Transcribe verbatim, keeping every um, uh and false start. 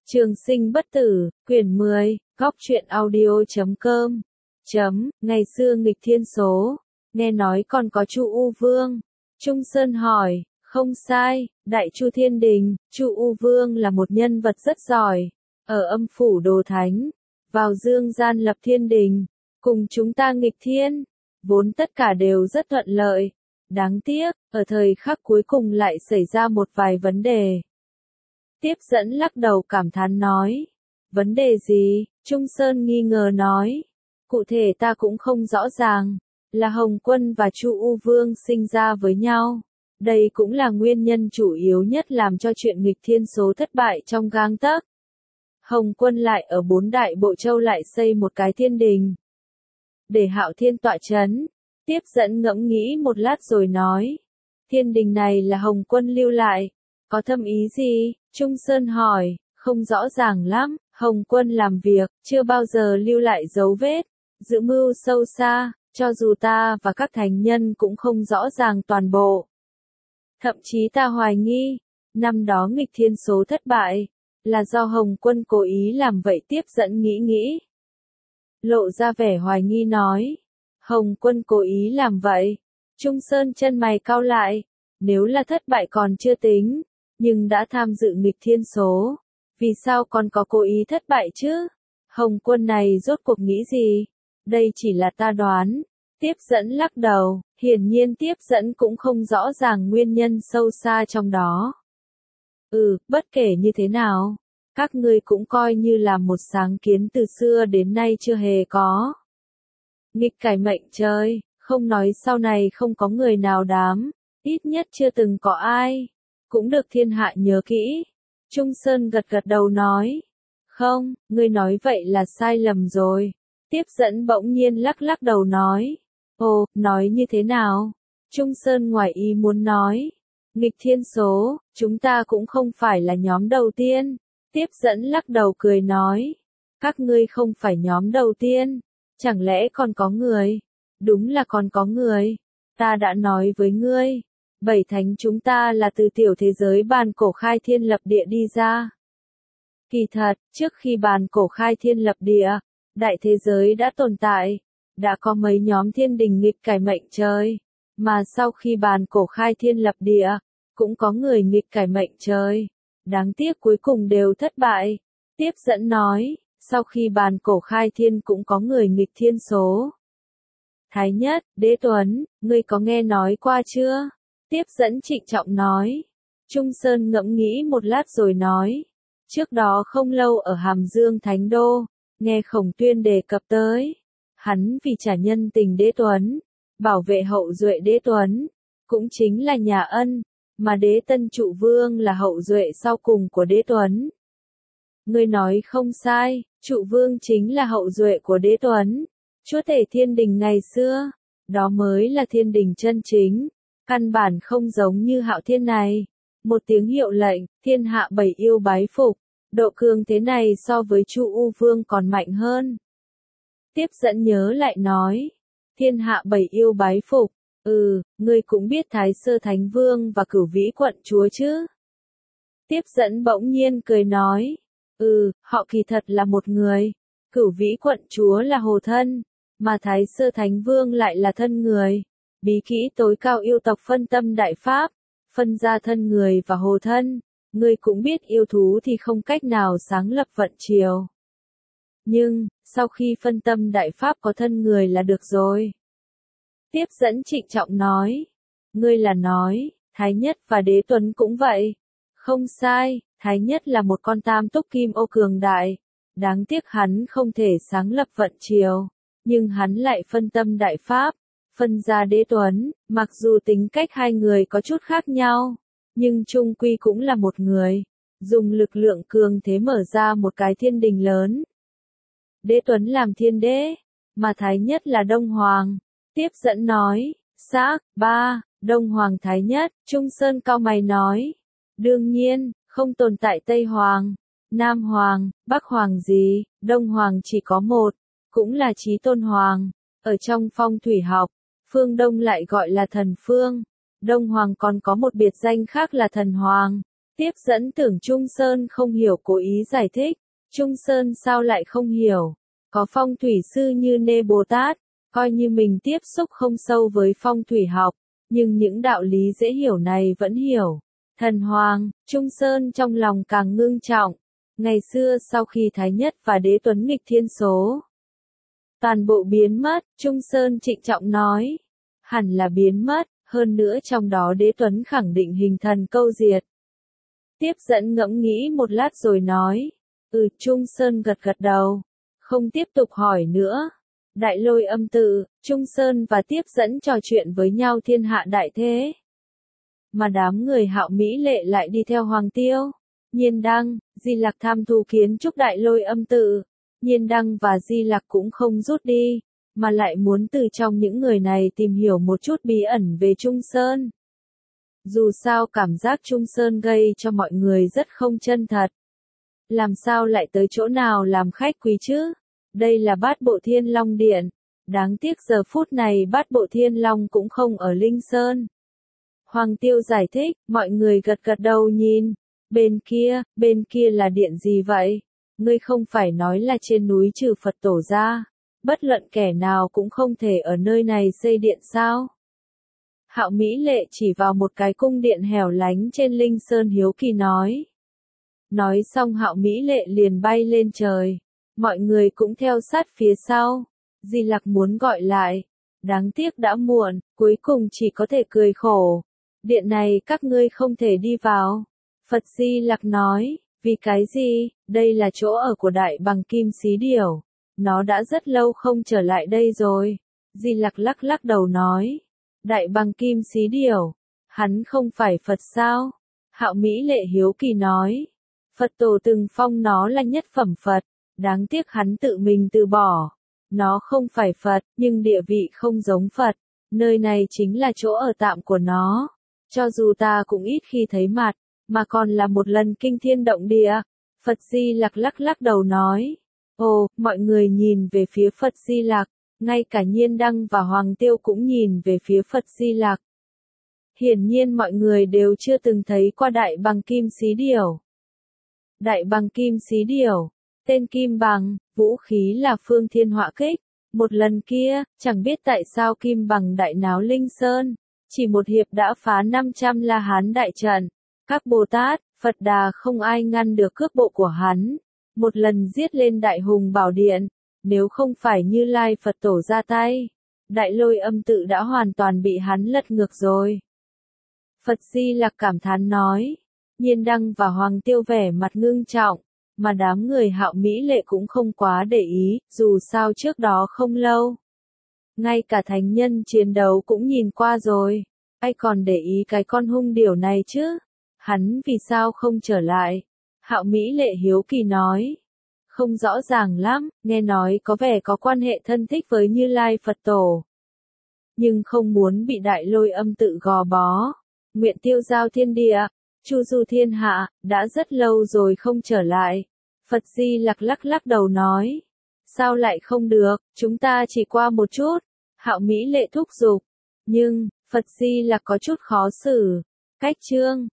Trường sinh bất tử, quyển mười, góc truyện audio chấm com. Chấm, ngày xưa nghịch thiên số, nghe nói còn có Chu U Vương. Trung Sơn hỏi, không sai, Đại Chu Thiên Đình, Chu U Vương là một nhân vật rất giỏi, ở âm phủ Đồ Thánh, vào dương gian lập thiên đình, cùng chúng ta nghịch thiên, vốn tất cả đều rất thuận lợi. Đáng tiếc, ở thời khắc cuối cùng lại xảy ra một vài vấn đề. Tiếp dẫn lắc đầu cảm thán nói. Vấn đề gì? Trung Sơn nghi ngờ nói. Cụ thể ta cũng không rõ ràng. Là Hồng Quân và Chu U Vương sinh ra với nhau. Đây cũng là nguyên nhân chủ yếu nhất làm cho chuyện nghịch thiên số thất bại trong gang tấc. Hồng Quân lại ở bốn đại bộ châu lại xây một cái thiên đình. Để Hạo Thiên tọa chấn. Tiếp dẫn ngẫm nghĩ một lát rồi nói. Thiên đình này là Hồng Quân lưu lại. Có thâm ý gì? Trung Sơn hỏi, không rõ ràng lắm, Hồng Quân làm việc, chưa bao giờ lưu lại dấu vết, dự mưu sâu xa, cho dù ta và các thánh nhân cũng không rõ ràng toàn bộ. Thậm chí ta hoài nghi, năm đó nghịch thiên số thất bại, là do Hồng Quân cố ý làm vậy. Tiếp dẫn nghĩ nghĩ. Lộ ra vẻ hoài nghi nói, Hồng Quân cố ý làm vậy. Trung Sơn chân mày cau lại, nếu là thất bại còn chưa tính. Nhưng đã tham dự nghịch thiên số, vì sao còn có cố ý thất bại chứ? Hồng Quân này rốt cuộc nghĩ gì? Đây chỉ là ta đoán. Tiếp dẫn lắc đầu, hiển nhiên tiếp dẫn cũng không rõ ràng nguyên nhân sâu xa trong đó. Ừ, bất kể như thế nào, các ngươi cũng coi như là một sáng kiến từ xưa đến nay chưa hề có. Nghịch cải mệnh trời, không nói sau này không có người nào dám, ít nhất chưa từng có ai. Cũng được thiên hạ nhớ kỹ. Trung Sơn gật gật đầu nói. Không, ngươi nói vậy là sai lầm rồi. Tiếp dẫn bỗng nhiên lắc lắc đầu nói. Ồ, nói như thế nào? Trung Sơn ngoài ý muốn nói. Nghịch thiên số, chúng ta cũng không phải là nhóm đầu tiên. Tiếp dẫn lắc đầu cười nói. Các ngươi không phải nhóm đầu tiên. Chẳng lẽ còn có người? Đúng là còn có người. Ta đã nói với ngươi. Bảy thánh chúng ta là từ tiểu thế giới bàn cổ khai thiên lập địa đi ra. Kỳ thật, trước khi bàn cổ khai thiên lập địa, đại thế giới đã tồn tại, đã có mấy nhóm thiên đình nghịch cải mệnh trời, mà sau khi bàn cổ khai thiên lập địa, cũng có người nghịch cải mệnh trời. Đáng tiếc cuối cùng đều thất bại. Tiếp dẫn nói, sau khi bàn cổ khai thiên cũng có người nghịch thiên số. Thái Nhất, Đế Tuấn, ngươi có nghe nói qua chưa? Tiếp dẫn trịnh trọng nói. Trung Sơn ngẫm nghĩ một lát rồi nói. Trước đó không lâu ở Hàm Dương Thánh Đô, nghe Khổng Tuyên đề cập tới. Hắn vì trả nhân tình Đế Tuấn, bảo vệ hậu duệ Đế Tuấn, cũng chính là nhà Ân, mà Đế Tân Trụ Vương là hậu duệ sau cùng của Đế Tuấn. Ngươi nói không sai, Trụ Vương chính là hậu duệ của Đế Tuấn, chúa tể thiên đình ngày xưa, đó mới là thiên đình chân chính. Căn bản không giống như Hạo Thiên này. Một tiếng hiệu lệnh, thiên hạ bảy yêu bái phục. Độ cường thế này so với Chu U Vương còn mạnh hơn. Tiếp dẫn nhớ lại nói. Thiên hạ bảy yêu bái phục. Ừ, ngươi cũng biết Thái Sơ Thánh Vương và Cửu Vĩ Quận Chúa chứ? Tiếp dẫn bỗng nhiên cười nói. Ừ, họ kỳ thật là một người. Cửu Vĩ Quận Chúa là hồ thân. Mà Thái Sơ Thánh Vương lại là thân người. Bí kỹ tối cao yêu tộc phân tâm đại pháp, phân ra thân người và hồ thân, ngươi cũng biết yêu thú thì không cách nào sáng lập vận chiều. Nhưng, sau khi phân tâm đại pháp có thân người là được rồi. Tiếp dẫn trịnh trọng nói, ngươi là nói, Thái Nhất và Đế Tuấn cũng vậy. Không sai, Thái Nhất là một con tam túc kim ô cường đại, đáng tiếc hắn không thể sáng lập vận chiều, nhưng hắn lại phân tâm đại pháp. Phân ra Đế Tuấn, mặc dù tính cách hai người có chút khác nhau, nhưng chung quy cũng là một người, dùng lực lượng cường thế mở ra một cái thiên đình lớn. Đế Tuấn làm thiên đế, mà Thái Nhất là Đông Hoàng. Tiếp dẫn nói, xác, ba, Đông Hoàng Thái Nhất. Trung Sơn cau mày nói, đương nhiên, không tồn tại Tây Hoàng, Nam Hoàng, Bắc Hoàng gì, Đông Hoàng chỉ có một, cũng là Chí Tôn Hoàng, ở trong phong thủy học. Phương Đông lại gọi là thần phương, Đông Hoàng còn có một biệt danh khác là thần hoàng, Tiếp dẫn tưởng Trung Sơn không hiểu cố ý giải thích. Trung Sơn sao lại không hiểu? Có phong thủy sư như Nê Bồ Tát, coi như mình tiếp xúc không sâu với phong thủy học, nhưng những đạo lý dễ hiểu này vẫn hiểu. Thần Hoàng, Trung Sơn trong lòng càng ngưng trọng. Ngày xưa sau khi Thái Nhất và Đế Tuấn nghịch thiên số toàn bộ biến mất, Trung Sơn trịnh trọng nói. Hẳn là biến mất, hơn nữa trong đó Đế Tuấn khẳng định hình thần câu diệt. Tiếp dẫn ngẫm nghĩ một lát rồi nói. Ừ, Trung Sơn gật gật đầu. Không tiếp tục hỏi nữa. Đại Lôi Âm tự, Trung Sơn và Tiếp dẫn trò chuyện với nhau thiên hạ đại thế. Mà đám người Hạo Mỹ Lệ lại đi theo Hoàng Tiêu, Nhiên Đăng, Di Lặc tham thu kiến trúc Đại Lôi Âm tự. Nhiên Đăng và Di Lặc cũng không rút đi, mà lại muốn từ trong những người này tìm hiểu một chút bí ẩn về Trung Sơn. Dù sao cảm giác Trung Sơn gây cho mọi người rất không chân thật. Làm sao lại tới chỗ nào làm khách quý chứ? Đây là Bát Bộ Thiên Long Điện. Đáng tiếc giờ phút này Bát Bộ Thiên Long cũng không ở Linh Sơn. Hoàng Tiêu giải thích, mọi người gật gật đầu nhìn. Bên kia, bên kia là điện gì vậy? Ngươi không phải nói là trên núi trừ Phật tổ ra, bất luận kẻ nào cũng không thể ở nơi này xây điện sao? Hạo Mỹ Lệ chỉ vào một cái cung điện hẻo lánh trên Linh Sơn hiếu kỳ nói. Nói xong Hạo Mỹ Lệ liền bay lên trời. Mọi người cũng theo sát phía sau. Di Lặc muốn gọi lại. Đáng tiếc đã muộn, cuối cùng chỉ có thể cười khổ. Điện này các ngươi không thể đi vào. Phật Di Lặc nói, vì cái gì, đây là chỗ ở của Đại Bằng Kim Xí Điểu. Nó đã rất lâu không trở lại đây rồi. Di Lặc lắc lắc đầu nói. Đại Bằng Kim Xí Điểu, hắn không phải Phật sao? Hạo Mỹ Lệ hiếu kỳ nói. Phật tổ từng phong nó là nhất phẩm Phật, đáng tiếc hắn tự mình từ bỏ. Nó không phải Phật, nhưng địa vị không giống Phật. Nơi này chính là chỗ ở tạm của nó. Cho dù ta cũng ít khi thấy mặt, mà còn là một lần kinh thiên động địa. Phật Di Lặc lắc lắc đầu nói. Ồ, mọi người nhìn về phía Phật Di Lặc, ngay cả Nhiên Đăng và Hoàng Tiêu cũng nhìn về phía Phật Di Lặc. Hiển nhiên mọi người đều chưa từng thấy qua Đại Bằng Kim Xí Điểu. Đại Bằng Kim Xí Điểu, tên Kim Bằng, vũ khí là Phương Thiên Họa Kích. Một lần kia, chẳng biết tại sao Kim Bằng đại náo Linh Sơn, chỉ một hiệp đã phá năm trăm La Hán đại trận. Các Bồ Tát, Phật Đà không ai ngăn được cước bộ của hắn. Một lần giết lên Đại Hùng Bảo Điện, nếu không phải Như Lai Phật Tổ ra tay, Đại Lôi Âm tự đã hoàn toàn bị hắn lật ngược rồi. Phật Di Lặc cảm thán nói. Nhiên Đăng và Hoàng Tiêu vẻ mặt ngưng trọng, mà đám người Hạo Mỹ Lệ cũng không quá để ý, dù sao trước đó không lâu. Ngay cả thánh nhân chiến đấu cũng nhìn qua rồi, ai còn để ý cái con hung điểu này chứ? Hắn vì sao không trở lại? Hạo Mỹ Lệ hiếu kỳ nói. Không rõ ràng lắm, nghe nói có vẻ có quan hệ thân thích với Như Lai Phật Tổ. Nhưng không muốn bị Đại Lôi Âm tự gò bó. Nguyện tiêu giao thiên địa, chu du thiên hạ, đã rất lâu rồi không trở lại. Phật Di Lặc lắc lắc đầu nói. Sao lại không được, chúng ta chỉ qua một chút. Hạo Mỹ Lệ thúc giục. Nhưng, Phật Di Lặc có chút khó xử. Cách chương.